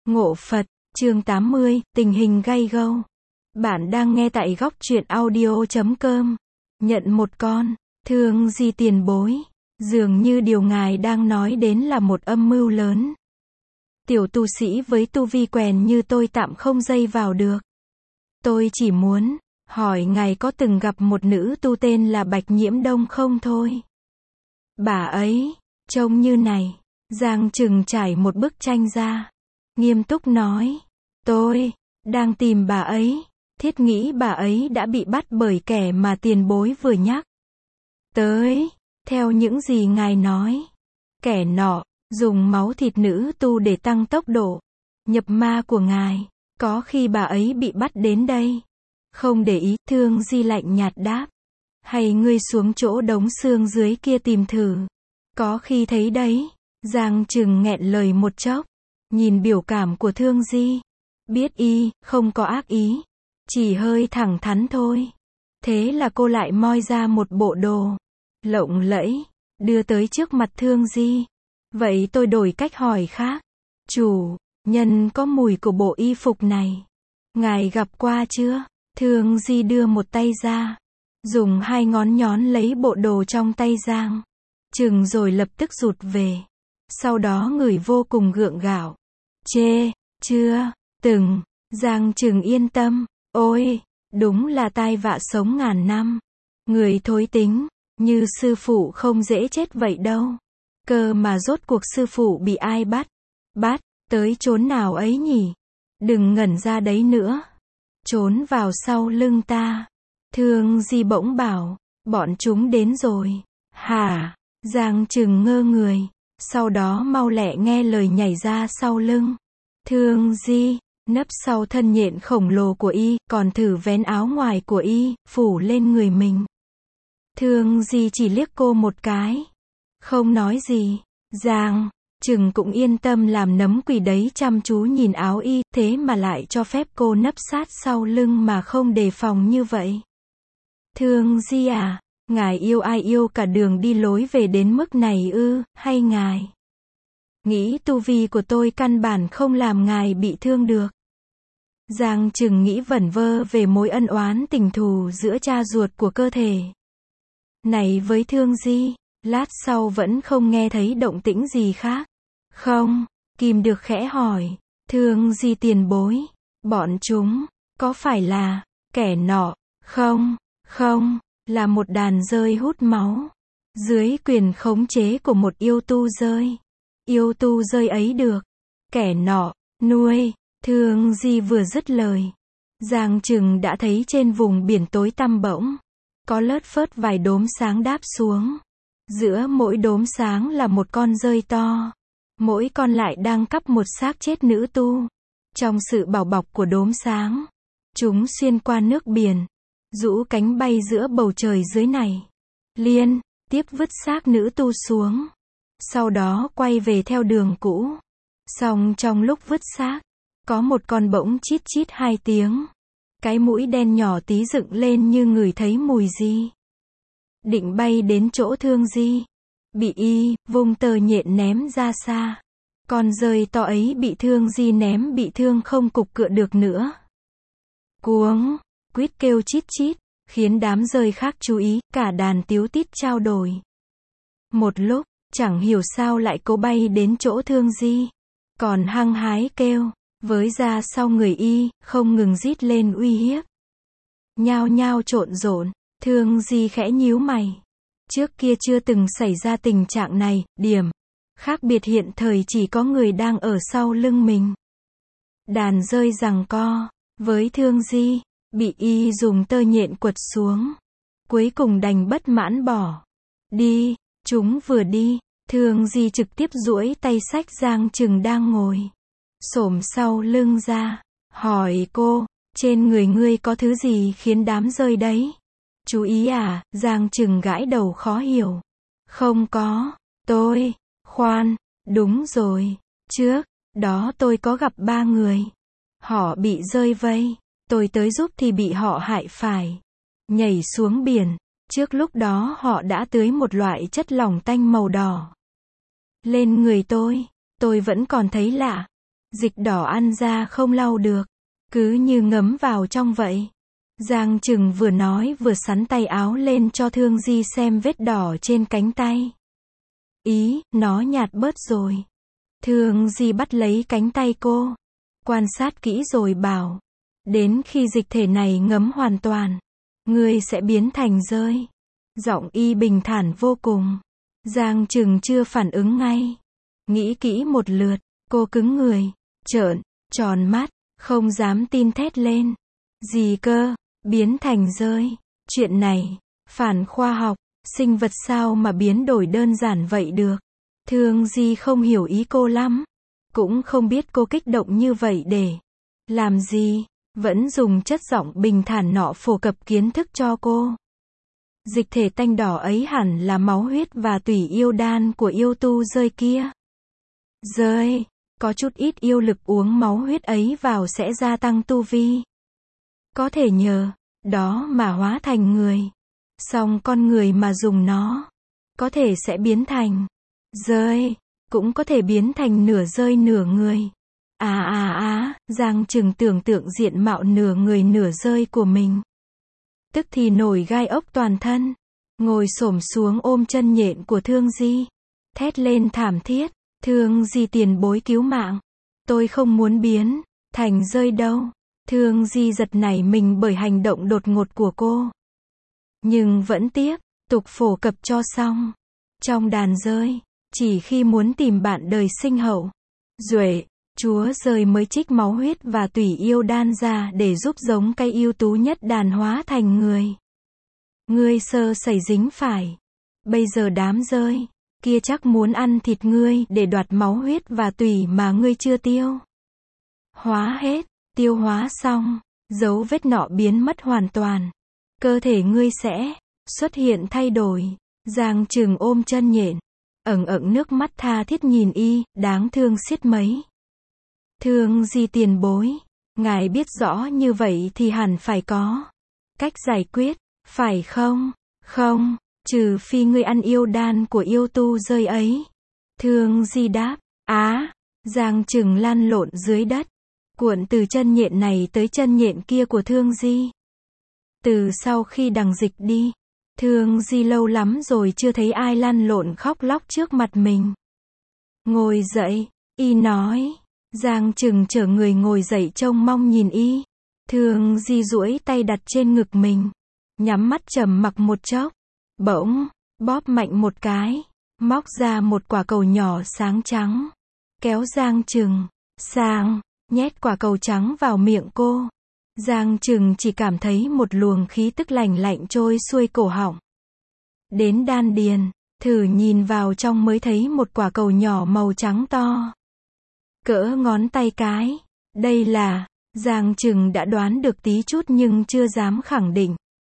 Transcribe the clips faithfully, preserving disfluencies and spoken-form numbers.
Ngộ Phật, chương tám mươi, tình hình gay gâu. Bạn đang nghe tại góc truyện audio chấm com. Nhận một con, thương di tiền bối. Dường như điều ngài đang nói đến là một âm mưu lớn. Tiểu tu sĩ với tu vi quèn như tôi tạm không dây vào được. Tôi chỉ muốn hỏi ngài có từng gặp một nữ tu tên là Bạch Nhiễm Đông không thôi. Bà ấy trông như này. Giang Trừng trải một bức tranh ra, nghiêm túc nói, tôi đang tìm bà ấy, thiết nghĩ bà ấy đã bị bắt bởi kẻ mà tiền bối vừa nhắc tới. Theo những gì ngài nói, kẻ nọ dùng máu thịt nữ tu để tăng tốc độ nhập ma của ngài. Có khi bà ấy bị bắt đến đây. Không để ý, Thương Di lạnh nhạt đáp. Hay ngươi xuống chỗ đống xương dưới kia tìm thử. Có khi thấy đấy. Giang Trừng nghẹn lời một chốc. Nhìn biểu cảm của Thương Di. Biết y không có ác ý. Chỉ hơi thẳng thắn thôi. Thế là cô lại moi ra một bộ đồ lộng lẫy, đưa tới trước mặt Thương Di. Vậy tôi đổi cách hỏi khác. Chủ nhân có mùi của bộ y phục này. Ngài gặp qua chưa? Thương Di đưa một tay ra. Dùng hai ngón nhón lấy bộ đồ trong tay Giang Trừng rồi lập tức rụt về. Sau đó ngửi vô cùng gượng gạo. Chê, chưa, từng. Giang Trừng yên tâm. Ôi, đúng là tai vạ sống ngàn năm. Người thối tính, như sư phụ không dễ chết vậy đâu. Cơ mà rốt cuộc sư phụ bị ai bắt? Bắt, tới chốn nào ấy nhỉ? Đừng ngẩn ra đấy nữa. Trốn vào sau lưng ta. Thương Di bỗng bảo, bọn chúng đến rồi. Hả? Giang Trừng ngơ người. Sau đó mau lẹ nghe lời nhảy ra sau lưng. Thương Di, nấp sau thân nhện khổng lồ của y, còn thử vén áo ngoài của y, phủ lên người mình. Thương Di chỉ liếc cô một cái. Không nói gì. Giang Trừng cũng yên tâm làm nấm quỷ đấy chăm chú nhìn áo y, thế mà lại cho phép cô nấp sát sau lưng mà không đề phòng như vậy. Thương Di à, ngài yêu ai yêu cả đường đi lối về đến mức này ư, hay ngài nghĩ tu vi của tôi căn bản không làm ngài bị thương được? Giang Trừng nghĩ vẩn vơ về mối ân oán tình thù giữa cha ruột của cơ thể này với Thương Di. Lát sau vẫn không nghe thấy động tĩnh gì khác. Không, kìm được khẽ hỏi. Thương Di tiền bối, bọn chúng có phải là kẻ nọ? Không, không, là một đàn dơi hút máu dưới quyền khống chế của một yêu tu dơi. Yêu tu dơi ấy được kẻ nọ nuôi. Thương Di vừa dứt lời, Giang Trừng đã thấy trên vùng biển tối tăm bỗng có lớt phớt vài đốm sáng đáp xuống. Giữa mỗi đốm sáng là một con dơi to. Mỗi con lại đang cắp một xác chết nữ tu. Trong sự bảo bọc của đốm sáng, chúng xuyên qua nước biển, rũ cánh bay giữa bầu trời dưới này. Liên tiếp vứt xác nữ tu xuống. Sau đó quay về theo đường cũ. Song trong lúc vứt xác, có một con bỗng chít chít hai tiếng. Cái mũi đen nhỏ tí dựng lên như ngửi thấy mùi gì. Định bay đến chỗ Thương Di. Bị y vung tờ nhện ném ra xa. Con dơi to ấy bị Thương Di ném bị thương không cục cựa được nữa. Cuống, quýt kêu chít chít, khiến đám dơi khác chú ý, cả đàn tíu tít trao đổi. Một lúc, chẳng hiểu sao lại cố bay đến chỗ Thương Di. Còn hăng hái kêu, với ra sau người y, không ngừng rít lên uy hiếp. Nhao nhao trộn rộn. Thương Di khẽ nhíu mày. Trước kia chưa từng xảy ra tình trạng này, điểm khác biệt hiện thời chỉ có người đang ở sau lưng mình. Đàn dơi giằng co với Thương Di, bị y dùng tơ nhện quật xuống. Cuối cùng đành bất mãn bỏ đi. Chúng vừa đi, Thương Di trực tiếp duỗi tay xách Giang Trừng đang ngồi xổm sau lưng ra, hỏi cô, trên người ngươi có thứ gì khiến đám dơi đấy chú ý à? Giang Trừng gãi đầu khó hiểu. Không có, tôi, khoan, đúng rồi, trước đó tôi có gặp ba người. Họ bị dơi vây, tôi tới giúp thì bị họ hại phải nhảy xuống biển. Trước lúc đó họ đã tưới một loại chất lỏng tanh màu đỏ lên người tôi. Tôi vẫn còn thấy lạ. Dịch đỏ ăn ra không lau được, cứ như ngấm vào trong vậy. Giang Trừng vừa nói vừa xắn tay áo lên cho Thương Di xem vết đỏ trên cánh tay. Ý, nó nhạt bớt rồi. Thương Di bắt lấy cánh tay cô, quan sát kỹ rồi bảo, đến khi dịch thể này ngấm hoàn toàn, ngươi sẽ biến thành dơi. Giọng y bình thản vô cùng. Giang Trừng chưa phản ứng ngay. Nghĩ kỹ một lượt, cô cứng người, trợn tròn mắt, không dám tin thét lên. Gì cơ, biến thành dơi? Chuyện này, phản khoa học, sinh vật sao mà biến đổi đơn giản vậy được? Thương Di không hiểu ý cô lắm, cũng không biết cô kích động như vậy để làm gì, vẫn dùng chất giọng bình thản nọ phổ cập kiến thức cho cô. Dịch thể tanh đỏ ấy hẳn là máu huyết và tủy yêu đan của yêu tu dơi kia. Dơi, có chút ít yêu lực uống máu huyết ấy vào sẽ gia tăng tu vi. Có thể nhờ đó mà hóa thành người. Song con người mà dùng nó, có thể sẽ biến thành dơi, cũng có thể biến thành nửa dơi nửa người. À à à, Giang Trừng tưởng tượng diện mạo nửa người nửa dơi của mình. Tức thì nổi gai ốc toàn thân, ngồi xổm xuống ôm chân nhện của Thương Di, thét lên thảm thiết, Thương Di tiền bối cứu mạng, tôi không muốn biến thành dơi đâu. Thương Di giật nảy mình bởi hành động đột ngột của cô, nhưng vẫn tiếp tục phổ cập cho xong. Trong đàn dơi, chỉ khi muốn tìm bạn đời sinh hậu duệ, chúa dơi mới trích máu huyết và tủy yêu đan ra để giúp giống cây ưu tú nhất đàn hóa thành người. Ngươi sơ sẩy dính phải. Bây giờ đám dơi kia chắc muốn ăn thịt ngươi để đoạt máu huyết và tủy mà ngươi chưa tiêu hóa hết. Tiêu hóa xong, dấu vết nọ biến mất hoàn toàn. Cơ thể ngươi sẽ xuất hiện thay đổi. Giang Trừng ôm chân nhện, ẩn ẩn nước mắt tha thiết nhìn y, đáng thương xiết mấy. Thương Di tiền bối, ngài biết rõ như vậy thì hẳn phải có cách giải quyết, phải không? Không, trừ phi ngươi ăn yêu đan của yêu tu dơi ấy. Thương Di đáp. Á, Giang Trừng lăn lộn dưới đất, cuộn từ chân nhện này tới chân nhện kia của Thương Di. Từ sau khi đằng dịch đi, Thương Di lâu lắm rồi chưa thấy ai lăn lộn khóc lóc trước mặt mình. Ngồi dậy, y nói. Giang Trừng chở người ngồi dậy trông mong nhìn y. Thương Di duỗi tay đặt trên ngực mình, nhắm mắt trầm mặc một chốc, bỗng bóp mạnh một cái, móc ra một quả cầu nhỏ sáng trắng, kéo Giang Trừng sang, nhét quả cầu trắng vào miệng cô. Giang Trừng chỉ cảm thấy một luồng khí tức lạnh lạnh trôi xuôi cổ họng đến đan điền, thử nhìn vào trong mới thấy một quả cầu nhỏ màu trắng to, cỡ ngón tay cái. Đây là, Giang Trừng đã đoán được tí chút nhưng chưa dám khẳng định.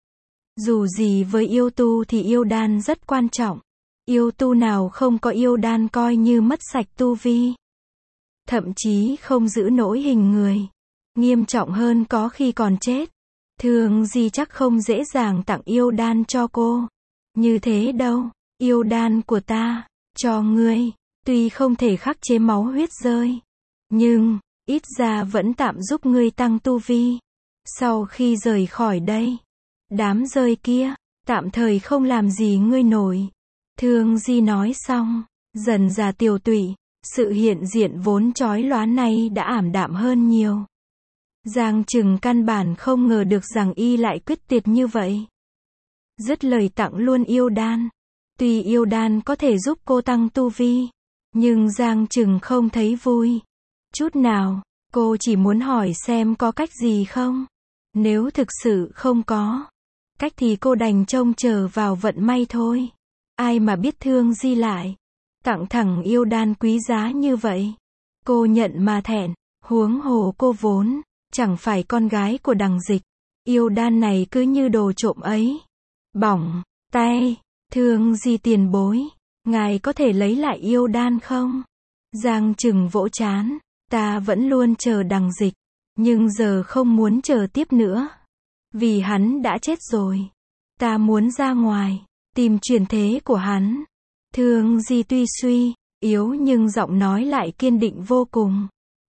Dù gì với yêu tu thì yêu đan rất quan trọng. Yêu tu nào không có yêu đan coi như mất sạch tu vi, thậm chí không giữ nổi hình người. Nghiêm trọng hơn có khi còn chết. Thương Di chắc không dễ dàng tặng yêu đan cho cô như thế đâu. Yêu đan của ta, cho ngươi, tuy không thể khắc chế máu huyết rơi, nhưng, ít ra vẫn tạm giúp ngươi tăng tu vi. Sau khi rời khỏi đây, đám rơi kia, tạm thời không làm gì ngươi nổi. Thương Di nói xong, dần già tiều tụy, sự hiện diện vốn chói lóa này đã ảm đạm hơn nhiều. Giang Trừng căn bản không ngờ được rằng y lại quyết tuyệt như vậy. Dứt lời tặng luôn yêu đan. Tuy yêu đan có thể giúp cô tăng tu vi, nhưng Giang Trừng không thấy vui chút nào. Cô chỉ muốn hỏi xem có cách gì không. Nếu thực sự không có cách thì cô đành trông chờ vào vận may thôi. Ai mà biết Thương Di lại tặng thẳng yêu đan quý giá như vậy. Cô nhận mà thẹn, huống hồ cô vốn chẳng phải con gái của đằng dịch. Yêu đan này cứ như đồ trộm ấy. Bỏng tay. Thương Di tiền bối, ngài có thể lấy lại yêu đan không? Giang Trừng vỗ trán. Ta vẫn luôn chờ đằng dịch, nhưng giờ không muốn chờ tiếp nữa, vì hắn đã chết rồi. Ta muốn ra ngoài, tìm chuyển thế của hắn. Thương Di tuy suy yếu nhưng giọng nói lại kiên định vô cùng.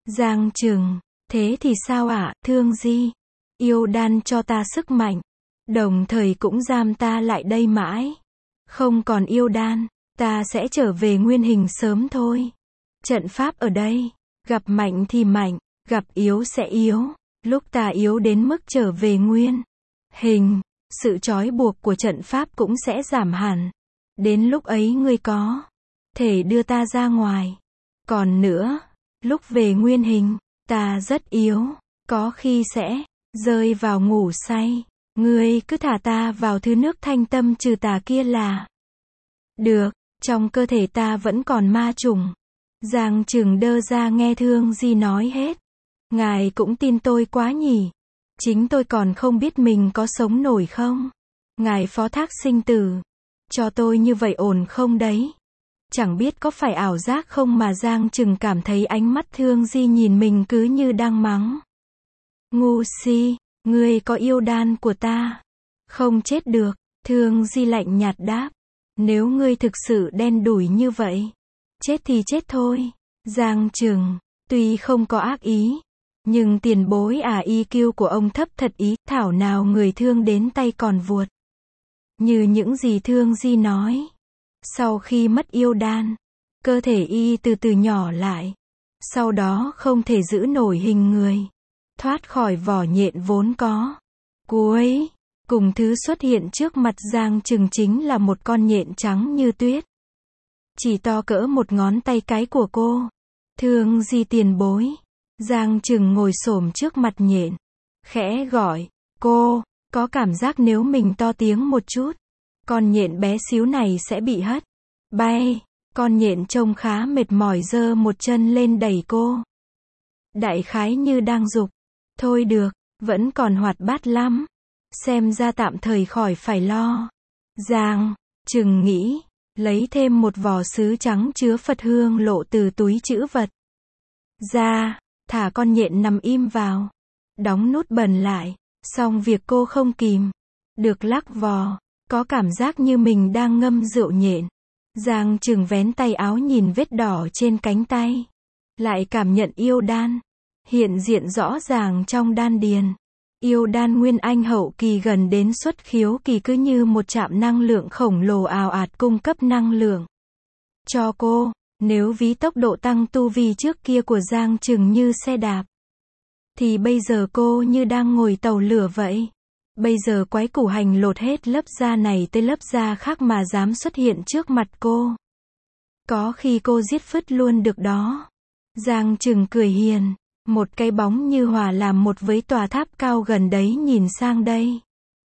Giang Trừng, thế thì sao ạ, Thương Di? Yêu đan cho ta sức mạnh, đồng thời cũng giam ta lại đây mãi. Không còn yêu đan, ta sẽ trở về nguyên hình sớm thôi. Trận pháp ở đây, gặp mạnh thì mạnh, gặp yếu sẽ yếu. Lúc ta yếu đến mức trở về nguyên hình, sự trói buộc của trận pháp cũng sẽ giảm hẳn. Đến lúc ấy ngươi có thể đưa ta ra ngoài. Còn nữa, lúc về nguyên hình, ta rất yếu, có khi sẽ rơi vào ngủ say. Ngươi cứ thả ta vào thứ nước thanh tâm trừ tà kia là được, trong cơ thể ta vẫn còn ma trùng. Giang Trừng đơ ra nghe Thương Di nói hết. Ngài cũng tin tôi quá nhỉ. Chính tôi còn không biết mình có sống nổi không. Ngài phó thác sinh tử cho tôi như vậy ổn không đấy? Chẳng biết có phải ảo giác không mà Giang Trừng cảm thấy ánh mắt Thương Di nhìn mình cứ như đang mắng. Ngu si, ngươi có yêu đan của ta, không chết được. Thương Di lạnh nhạt đáp. Nếu ngươi thực sự đen đủi như vậy, chết thì chết thôi. Giang Trừng, tuy không có ác ý, nhưng tiền bối à i kiu của ông thấp thật ý, thảo nào người thương đến tay còn vuột. Như những gì Thương Di nói. Sau khi mất yêu đan, cơ thể y từ từ nhỏ lại. Sau đó không thể giữ nổi hình người. Thoát khỏi vỏ nhện vốn có. Cuối cùng thứ xuất hiện trước mặt Giang Trừng chính là một con nhện trắng như tuyết. Chỉ to cỡ một ngón tay cái của cô. Thương Di tiền bối. Giang Trừng ngồi xổm trước mặt nhện. Khẽ gọi. Cô, có cảm giác nếu mình to tiếng một chút, con nhện bé xíu này sẽ bị hất bay. Con nhện trông khá mệt mỏi giơ một chân lên đẩy cô. Đại khái như đang giục. Thôi được, vẫn còn hoạt bát lắm. Xem ra tạm thời khỏi phải lo. Giang Trừng nghĩ, lấy thêm một vò sứ trắng chứa Phật hương lộ từ túi trữ vật ra, thả con nhện nằm im vào. Đóng nút bần lại, xong việc cô không kìm được lắc vò, có cảm giác như mình đang ngâm rượu nhện. Giang Trừng vén tay áo nhìn vết đỏ trên cánh tay. Lại cảm nhận yêu đan hiện diện rõ ràng trong đan điền. Yêu đan nguyên anh hậu kỳ gần đến xuất khiếu kỳ cứ như một trạm năng lượng khổng lồ ào ạt cung cấp năng lượng cho cô. Nếu ví tốc độ tăng tu vi trước kia của Giang Trừng như xe đạp, thì bây giờ cô như đang ngồi tàu lửa vậy. Bây giờ quái củ hành lột hết lớp da này tới lớp da khác mà dám xuất hiện trước mặt cô. Có khi cô giết phứt luôn được đó. Giang Trừng cười hiền. Một cái bóng như hòa làm một với tòa tháp cao gần đấy nhìn sang đây.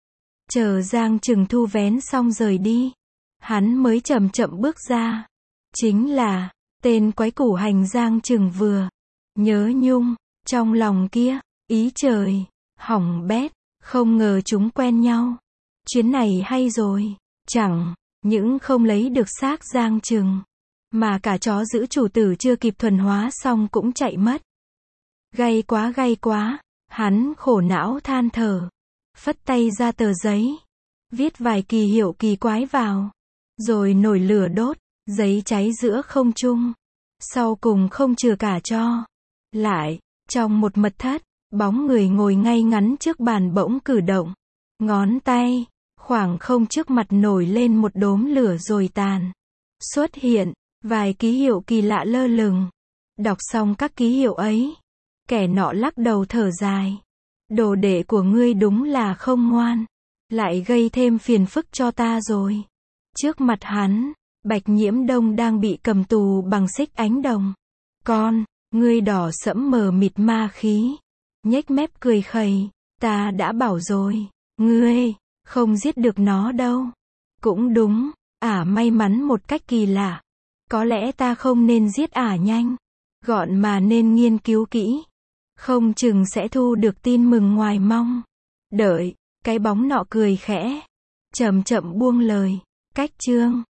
Chờ Giang Trừng thu vén xong rời đi, hắn mới chậm chậm bước ra. Chính là tên quái củ hành Giang Trừng vừa nhớ nhung trong lòng kia. Ý trời, hỏng bét, không ngờ chúng quen nhau. Chuyến này hay rồi, chẳng những không lấy được xác Giang Trừng, mà cả chó giữ chủ tử chưa kịp thuần hóa xong cũng chạy mất. Gay quá gay quá, hắn khổ não than thở, phất tay ra tờ giấy, viết vài kỳ hiệu kỳ quái vào, rồi nổi lửa đốt, giấy cháy giữa không trung, sau cùng không chừa cả cho. Lại, trong một mật thất, bóng người ngồi ngay ngắn trước bàn bỗng cử động, ngón tay, khoảng không trước mặt nổi lên một đốm lửa rồi tàn. Xuất hiện, vài ký hiệu kỳ lạ lơ lửng. Đọc xong các ký hiệu ấy, kẻ nọ lắc đầu thở dài. Đồ đệ của ngươi đúng là không ngoan, lại gây thêm phiền phức cho ta rồi. Trước mặt hắn, Bạch Nhiễm Đông đang bị cầm tù bằng xích ánh đồng. Con, ngươi đỏ sẫm mờ mịt ma khí, nhếch mép cười khẩy. Ta đã bảo rồi, ngươi không giết được nó đâu. Cũng đúng, ả may mắn một cách kỳ lạ. Có lẽ ta không nên giết ả nhanh gọn mà nên nghiên cứu kỹ. Không chừng sẽ thu được tin mừng ngoài mong đợi. Cái bóng nọ cười khẽ, chậm chậm buông lời. Cách chương